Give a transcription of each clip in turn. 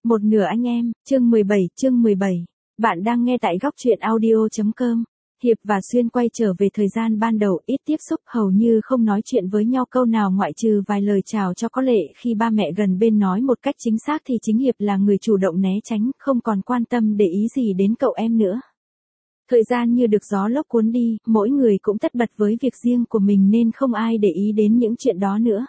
Một nửa anh em, chương 17. Bạn đang nghe tại góc truyện audio.com. Hiệp và Xuyên quay trở về thời gian ban đầu, ít tiếp xúc, hầu như không nói chuyện với nhau câu nào ngoại trừ vài lời chào cho có lệ. Khi ba mẹ gần bên nói một cách chính xác thì chính Hiệp là người chủ động né tránh, không còn quan tâm để ý gì đến cậu em nữa. Thời gian như được gió lốc cuốn đi, mỗi người cũng tất bật với việc riêng của mình nên không ai để ý đến những chuyện đó nữa.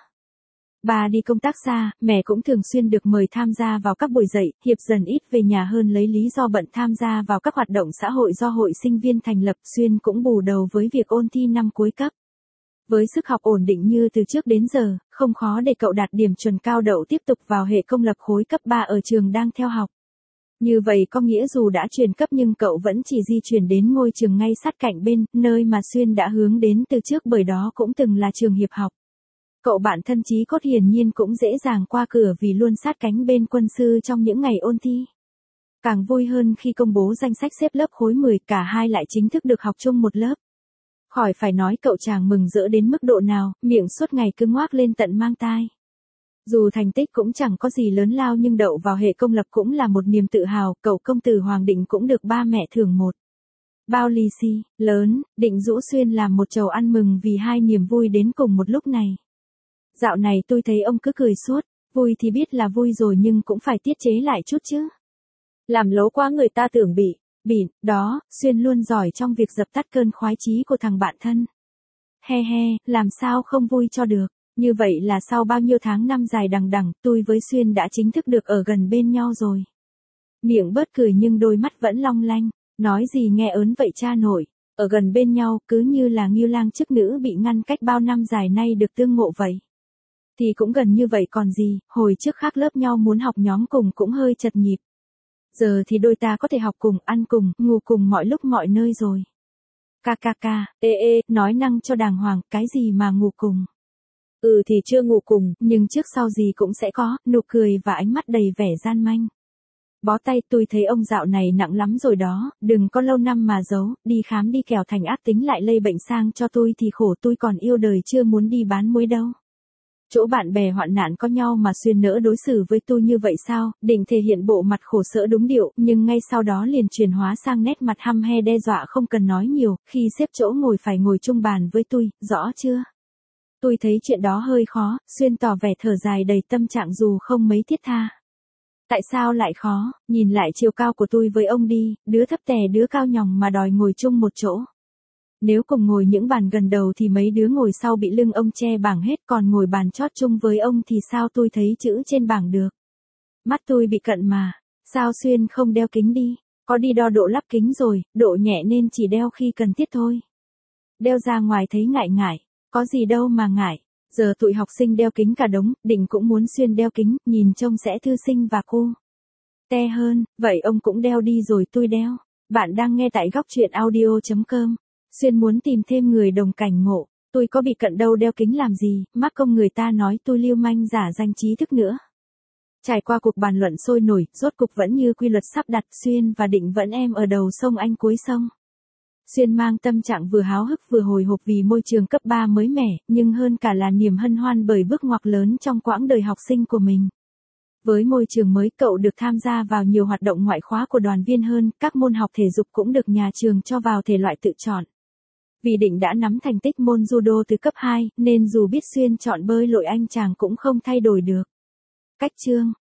Bà đi công tác xa, mẹ cũng thường xuyên được mời tham gia vào các buổi dạy, Hiệp dần ít về nhà hơn lấy lý do bận tham gia vào các hoạt động xã hội do hội sinh viên thành lập. Xuyên cũng bù đầu với việc ôn thi năm cuối cấp. Với sức học ổn định như từ trước đến giờ, không khó để cậu đạt điểm chuẩn cao đậu tiếp tục vào hệ công lập khối cấp 3 ở trường đang theo học. Như vậy có nghĩa dù đã chuyển cấp nhưng cậu vẫn chỉ di chuyển đến ngôi trường ngay sát cạnh bên, nơi mà Xuyên đã hướng đến từ trước bởi đó cũng từng là trường Hiệp học. Cậu bạn thân chí cốt hiển nhiên cũng dễ dàng qua cửa vì luôn sát cánh bên quân sư trong những ngày ôn thi. Càng vui hơn khi công bố danh sách xếp lớp khối 10, cả hai lại chính thức được học chung một lớp. Khỏi phải nói cậu chàng mừng rỡ đến mức độ nào, miệng suốt ngày cứ ngoác lên tận mang tai. Dù thành tích cũng chẳng có gì lớn lao nhưng đậu vào hệ công lập cũng là một niềm tự hào, cậu công tử Hoàng Định cũng được ba mẹ thưởng một bao lì xì lớn. Định rũ Xuyên làm một chầu ăn mừng vì hai niềm vui đến cùng một lúc này. Dạo này tôi thấy ông cứ cười suốt, vui thì biết là vui rồi nhưng cũng phải tiết chế lại chút chứ. Làm lố quá người ta tưởng bỉn, đó, Xuyên luôn giỏi trong việc dập tắt cơn khoái chí của thằng bạn thân. He, làm sao không vui cho được, như vậy là sau bao nhiêu tháng năm dài đằng đẵng, tôi với Xuyên đã chính thức được ở gần bên nhau rồi. Miệng bớt cười nhưng đôi mắt vẫn long lanh, nói gì nghe ớn vậy cha nội, ở gần bên nhau cứ như là Ngưu Lang chức nữ bị ngăn cách bao năm dài nay được tương ngộ vậy. Thì cũng gần như vậy còn gì, hồi trước khác lớp nhau muốn học nhóm cùng cũng hơi chật nhịp. Giờ thì đôi ta có thể học cùng, ăn cùng, ngủ cùng mọi lúc mọi nơi rồi. Nói năng cho đàng hoàng, cái gì mà ngủ cùng. Thì chưa ngủ cùng, nhưng trước sau gì cũng sẽ có, nụ cười và ánh mắt đầy vẻ gian manh. Bó tay, tôi thấy ông dạo này nặng lắm rồi đó, đừng có lâu năm mà giấu, đi khám đi kẻo thành ác tính lại lây bệnh sang cho tôi thì khổ, tôi còn yêu đời chưa muốn đi bán muối đâu. Chỗ bạn bè hoạn nạn có nhau mà Xuyên nỡ đối xử với tôi như vậy sao, định thể hiện bộ mặt khổ sở đúng điệu, nhưng ngay sau đó liền chuyển hóa sang nét mặt hăm he đe dọa không cần nói nhiều, khi xếp chỗ ngồi phải ngồi chung bàn với tôi, rõ chưa? Tôi thấy chuyện đó hơi khó, Xuyên tỏ vẻ thở dài đầy tâm trạng dù không mấy thiết tha. Tại sao lại khó, nhìn lại chiều cao của tôi với ông đi, đứa thấp tè đứa cao nhòng mà đòi ngồi chung một chỗ. Nếu cùng ngồi những bàn gần đầu thì mấy đứa ngồi sau bị lưng ông che bảng hết, còn ngồi bàn chót chung với ông thì sao tôi thấy chữ trên bảng được. Mắt tôi bị cận mà, sao Xuyên không đeo kính đi, có đi đo độ lắp kính rồi, độ nhẹ nên chỉ đeo khi cần thiết thôi. Đeo ra ngoài thấy ngại, có gì đâu mà ngại, giờ tụi học sinh đeo kính cả đống, Định cũng muốn Xuyên đeo kính, nhìn trông sẽ thư sinh và cool. Te hơn, vậy ông cũng đeo đi rồi tôi đeo. Bạn đang nghe tại góc truyện audio.com. Xuyên muốn tìm thêm người đồng cảnh ngộ, tôi có bị cận đâu đeo kính làm gì, mắc công người ta nói tôi lưu manh giả danh trí thức nữa. Trải qua cuộc bàn luận sôi nổi, rốt cục vẫn như quy luật sắp đặt, Xuyên và Định vẫn em ở đầu sông Anh cuối sông. Xuyên mang tâm trạng vừa háo hức vừa hồi hộp vì môi trường cấp 3 mới mẻ, nhưng hơn cả là niềm hân hoan bởi bước ngoặt lớn trong quãng đời học sinh của mình. Với môi trường mới, cậu được tham gia vào nhiều hoạt động ngoại khóa của đoàn viên hơn, các môn học thể dục cũng được nhà trường cho vào thể loại tự chọn. Vì Định đã nắm thành tích môn judo từ cấp 2, nên dù biết Xuyên chọn bơi lội anh chàng cũng không thay đổi được cách chương.